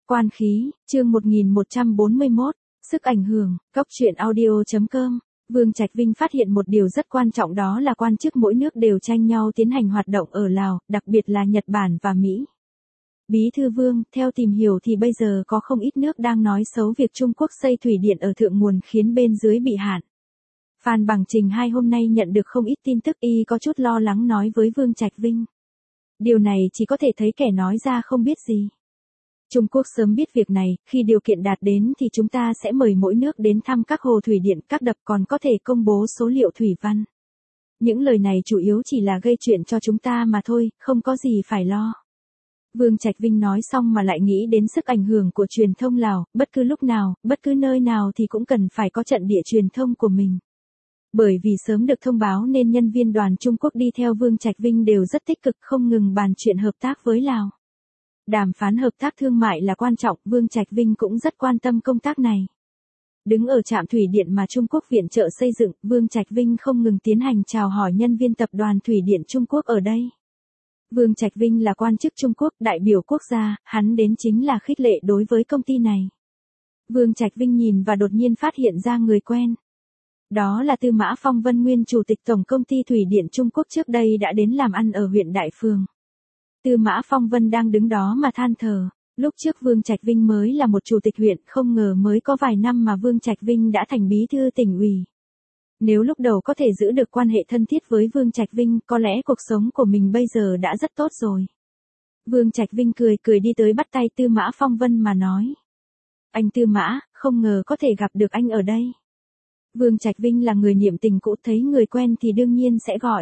Quan khí, chương 1141, sức ảnh hưởng, Cóc truyện audio.com. Vương Trạch Vinh phát hiện một điều rất quan trọng, đó là quan chức mỗi nước đều tranh nhau tiến hành hoạt động ở Lào, đặc biệt là Nhật Bản và Mỹ. Bí thư Vương, theo tìm hiểu thì bây giờ có không ít nước đang nói xấu việc Trung Quốc xây thủy điện ở thượng nguồn khiến bên dưới bị hạn. Phan Bằng Trình hai hôm nay nhận được không ít tin tức, y có chút lo lắng nói với Vương Trạch Vinh. Điều này chỉ có thể thấy kẻ nói ra không biết gì. Trung Quốc sớm biết việc này, khi điều kiện đạt đến thì chúng ta sẽ mời mỗi nước đến thăm các hồ thủy điện, các đập, còn có thể công bố số liệu thủy văn. Những lời này chủ yếu chỉ là gây chuyện cho chúng ta mà thôi, không có gì phải lo. Vương Trạch Vinh nói xong mà lại nghĩ đến sức ảnh hưởng của truyền thông Lào, bất cứ lúc nào, bất cứ nơi nào thì cũng cần phải có trận địa truyền thông của mình. Bởi vì sớm được thông báo nên nhân viên đoàn Trung Quốc đi theo Vương Trạch Vinh đều rất tích cực, không ngừng bàn chuyện hợp tác với Lào. Đàm phán hợp tác thương mại là quan trọng, Vương Trạch Vinh cũng rất quan tâm công tác này. Đứng ở trạm thủy điện mà Trung Quốc viện trợ xây dựng, Vương Trạch Vinh không ngừng tiến hành chào hỏi nhân viên tập đoàn Thủy điện Trung Quốc ở đây. Vương Trạch Vinh là quan chức Trung Quốc, đại biểu quốc gia, hắn đến chính là khích lệ đối với công ty này. Vương Trạch Vinh nhìn và đột nhiên phát hiện ra người quen. Đó là Tư Mã Phong Vân, nguyên chủ tịch tổng công ty Thủy điện Trung Quốc, trước đây đã đến làm ăn ở huyện Đại Phường. Tư Mã Phong Vân đang đứng đó mà than thở. Lúc trước Vương Trạch Vinh mới là một chủ tịch huyện, không ngờ mới có vài năm mà Vương Trạch Vinh đã thành bí thư tỉnh ủy. Nếu lúc đầu có thể giữ được quan hệ thân thiết với Vương Trạch Vinh, có lẽ cuộc sống của mình bây giờ đã rất tốt rồi. Vương Trạch Vinh cười đi tới bắt tay Tư Mã Phong Vân mà nói. Anh Tư Mã, không ngờ có thể gặp được anh ở đây. Vương Trạch Vinh là người niệm tình cũ, thấy người quen thì đương nhiên sẽ gọi.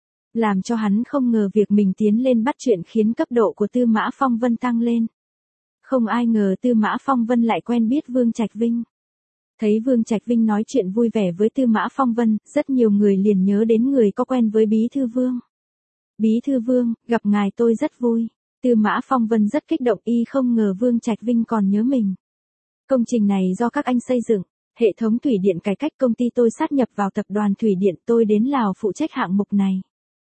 Làm cho hắn không ngờ việc mình tiến lên bắt chuyện khiến cấp độ của Tư Mã Phong Vân tăng lên. Không ai ngờ Tư Mã Phong Vân lại quen biết Vương Trạch Vinh. Thấy Vương Trạch Vinh nói chuyện vui vẻ với Tư Mã Phong Vân, rất nhiều người liền nhớ đến người có quen với Bí thư Vương. Bí thư Vương, gặp ngài tôi rất vui. Tư Mã Phong Vân rất kích động, y không ngờ Vương Trạch Vinh còn nhớ mình. Công trình này do các anh xây dựng. Hệ thống thủy điện cải cách, công ty tôi sát nhập vào tập đoàn Thủy điện, tôi đến Lào phụ trách hạng mục này.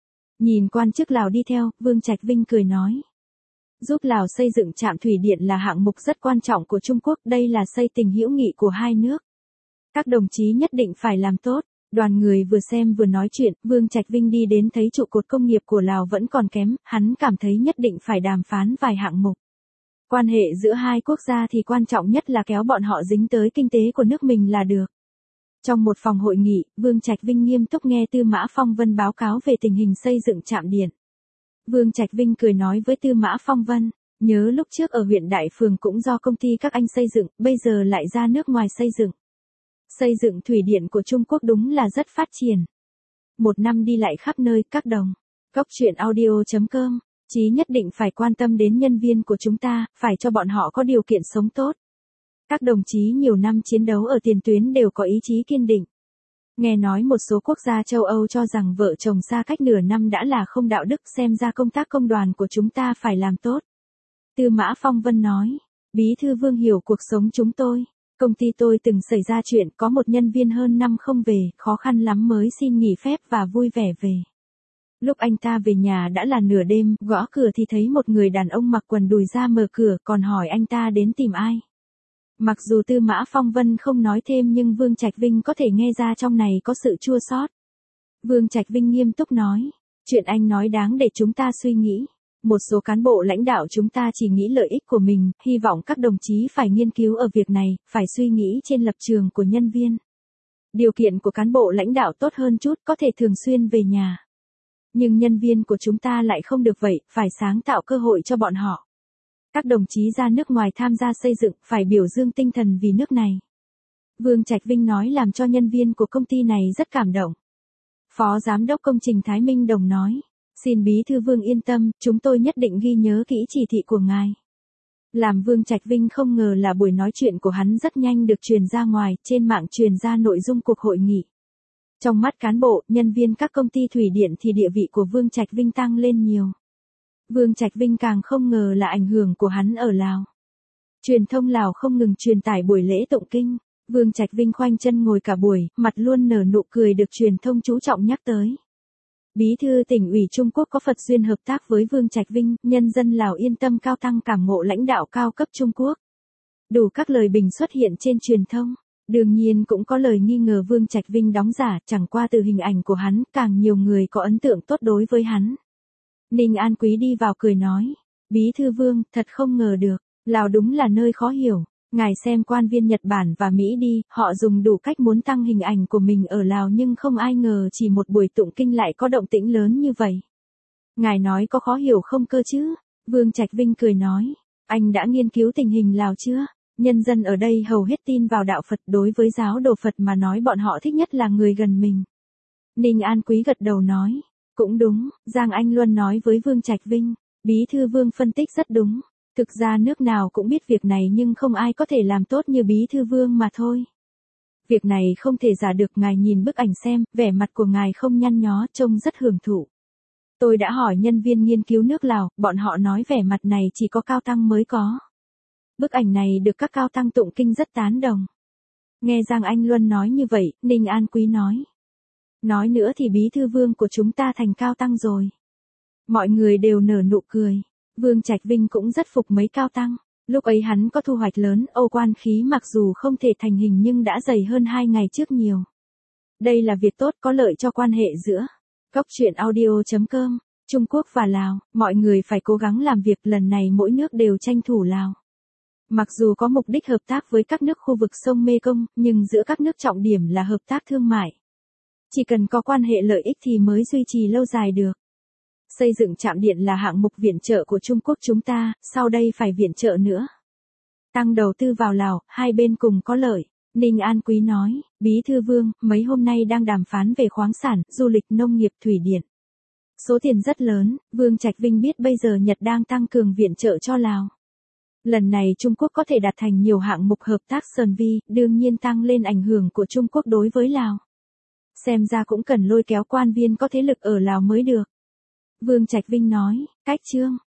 Nhìn quan chức Lào đi theo, Vương Trạch Vinh cười nói. Giúp Lào xây dựng trạm thủy điện là hạng mục rất quan trọng của Trung Quốc, đây là xây tình hữu nghị của hai nước. Các đồng chí nhất định phải làm tốt. Đoàn người vừa xem vừa nói chuyện, Vương Trạch Vinh đi đến thấy trụ cột công nghiệp của Lào vẫn còn kém, hắn cảm thấy nhất định phải đàm phán vài hạng mục. Quan hệ giữa hai quốc gia thì quan trọng nhất là kéo bọn họ dính tới kinh tế của nước mình là được. Trong một phòng hội nghị, Vương Trạch Vinh nghiêm túc nghe Tư Mã Phong Vân báo cáo về tình hình xây dựng trạm điện. Vương Trạch Vinh cười nói với Tư Mã Phong Vân, nhớ lúc trước ở huyện Đại Phường cũng do công ty các anh xây dựng, bây giờ lại ra nước ngoài xây dựng. Xây dựng thủy điện của Trung Quốc đúng là rất phát triển. Một năm đi lại khắp nơi, các đồng. Cóc truyện audio.com. Chí nhất định phải quan tâm đến nhân viên của chúng ta, phải cho bọn họ có điều kiện sống tốt. Các đồng chí nhiều năm chiến đấu ở tiền tuyến đều có ý chí kiên định. Nghe nói một số quốc gia châu Âu cho rằng vợ chồng xa cách nửa năm đã là không đạo đức, xem ra công tác công đoàn của chúng ta phải làm tốt. Tư Mã Phong Vân nói, Bí thư Vương hiểu cuộc sống chúng tôi. Công ty tôi từng xảy ra chuyện có một nhân viên hơn năm không về, khó khăn lắm mới xin nghỉ phép và vui vẻ về. Lúc anh ta về nhà đã là nửa đêm, gõ cửa thì thấy một người đàn ông mặc quần đùi ra mở cửa, còn hỏi anh ta đến tìm ai. Mặc dù Tư Mã Phong Vân không nói thêm nhưng Vương Trạch Vinh có thể nghe ra trong này có sự chua xót. Vương Trạch Vinh nghiêm túc nói, chuyện anh nói đáng để chúng ta suy nghĩ. Một số cán bộ lãnh đạo chúng ta chỉ nghĩ lợi ích của mình, hy vọng các đồng chí phải nghiên cứu ở việc này, phải suy nghĩ trên lập trường của nhân viên. Điều kiện của cán bộ lãnh đạo tốt hơn chút, có thể thường xuyên về nhà. Nhưng nhân viên của chúng ta lại không được vậy, phải sáng tạo cơ hội cho bọn họ. Các đồng chí ra nước ngoài tham gia xây dựng, phải biểu dương tinh thần vì nước này. Vương Trạch Vinh nói làm cho nhân viên của công ty này rất cảm động. Phó Giám đốc Công trình Thái Minh Đồng nói, xin Bí thư Vương yên tâm, chúng tôi nhất định ghi nhớ kỹ chỉ thị của ngài. Làm Vương Trạch Vinh không ngờ là buổi nói chuyện của hắn rất nhanh được truyền ra ngoài, trên mạng truyền ra nội dung cuộc hội nghị. Trong mắt cán bộ, nhân viên các công ty thủy điện thì địa vị của Vương Trạch Vinh tăng lên nhiều. Vương Trạch Vinh càng không ngờ là ảnh hưởng của hắn ở Lào. Truyền thông Lào không ngừng truyền tải buổi lễ tụng kinh. Vương Trạch Vinh khoanh chân ngồi cả buổi, mặt luôn nở nụ cười được truyền thông chú trọng nhắc tới. Bí thư tỉnh ủy Trung Quốc có Phật duyên hợp tác với Vương Trạch Vinh, nhân dân Lào yên tâm, cao tăng cảm ngộ lãnh đạo cao cấp Trung Quốc. Đủ các lời bình xuất hiện trên truyền thông. Đương nhiên cũng có lời nghi ngờ Vương Trạch Vinh đóng giả, chẳng qua từ hình ảnh của hắn, càng nhiều người có ấn tượng tốt đối với hắn. Ninh An Quý đi vào cười nói, Bí thư Vương, thật không ngờ được, Lào đúng là nơi khó hiểu. Ngài xem quan viên Nhật Bản và Mỹ đi, họ dùng đủ cách muốn tăng hình ảnh của mình ở Lào nhưng không ai ngờ chỉ một buổi tụng kinh lại có động tĩnh lớn như vậy. Ngài nói có khó hiểu không cơ chứ? Vương Trạch Vinh cười nói, anh đã nghiên cứu tình hình Lào chưa? Nhân dân ở đây hầu hết tin vào đạo Phật, đối với giáo đồ Phật mà nói bọn họ thích nhất là người gần mình. Ninh An Quý gật đầu nói, cũng đúng, Giang Anh Luân nói với Vương Trạch Vinh, Bí thư Vương phân tích rất đúng. Thực ra nước nào cũng biết việc này nhưng không ai có thể làm tốt như Bí thư Vương mà thôi. Việc này không thể giả được, ngài nhìn bức ảnh xem, vẻ mặt của ngài không nhăn nhó, trông rất hưởng thụ. Tôi đã hỏi nhân viên nghiên cứu nước Lào, bọn họ nói vẻ mặt này chỉ có cao tăng mới có. Bức ảnh này được các cao tăng tụng kinh rất tán đồng. Nghe Giang Anh Luân nói như vậy, Ninh An Quý nói. Nói nữa thì Bí thư Vương của chúng ta thành cao tăng rồi. Mọi người đều nở nụ cười. Vương Trạch Vinh cũng rất phục mấy cao tăng. Lúc ấy hắn có thu hoạch lớn, Âu quan khí mặc dù không thể thành hình nhưng đã dày hơn 2 ngày trước nhiều. Đây là việc tốt, có lợi cho quan hệ giữa Cóc Truyện Audio.com, Trung Quốc và Lào. Mọi người phải cố gắng làm việc, lần này mỗi nước đều tranh thủ Lào. Mặc dù có mục đích hợp tác với các nước khu vực sông Mekong, nhưng giữa các nước trọng điểm là hợp tác thương mại. Chỉ cần có quan hệ lợi ích thì mới duy trì lâu dài được. Xây dựng trạm điện là hạng mục viện trợ của Trung Quốc chúng ta, sau đây phải viện trợ nữa. Tăng đầu tư vào Lào, hai bên cùng có lợi. Ninh An Quý nói, Bí thư Vương, mấy hôm nay đang đàm phán về khoáng sản, du lịch, nông nghiệp, thủy điện. Số tiền rất lớn, Vương Trạch Vinh biết bây giờ Nhật đang tăng cường viện trợ cho Lào. Lần này Trung Quốc có thể đạt thành nhiều hạng mục hợp tác sơn vi, đương nhiên tăng lên ảnh hưởng của Trung Quốc đối với Lào. Xem ra cũng cần lôi kéo quan viên có thế lực ở Lào mới được. Vương Trạch Vinh nói, cách chương.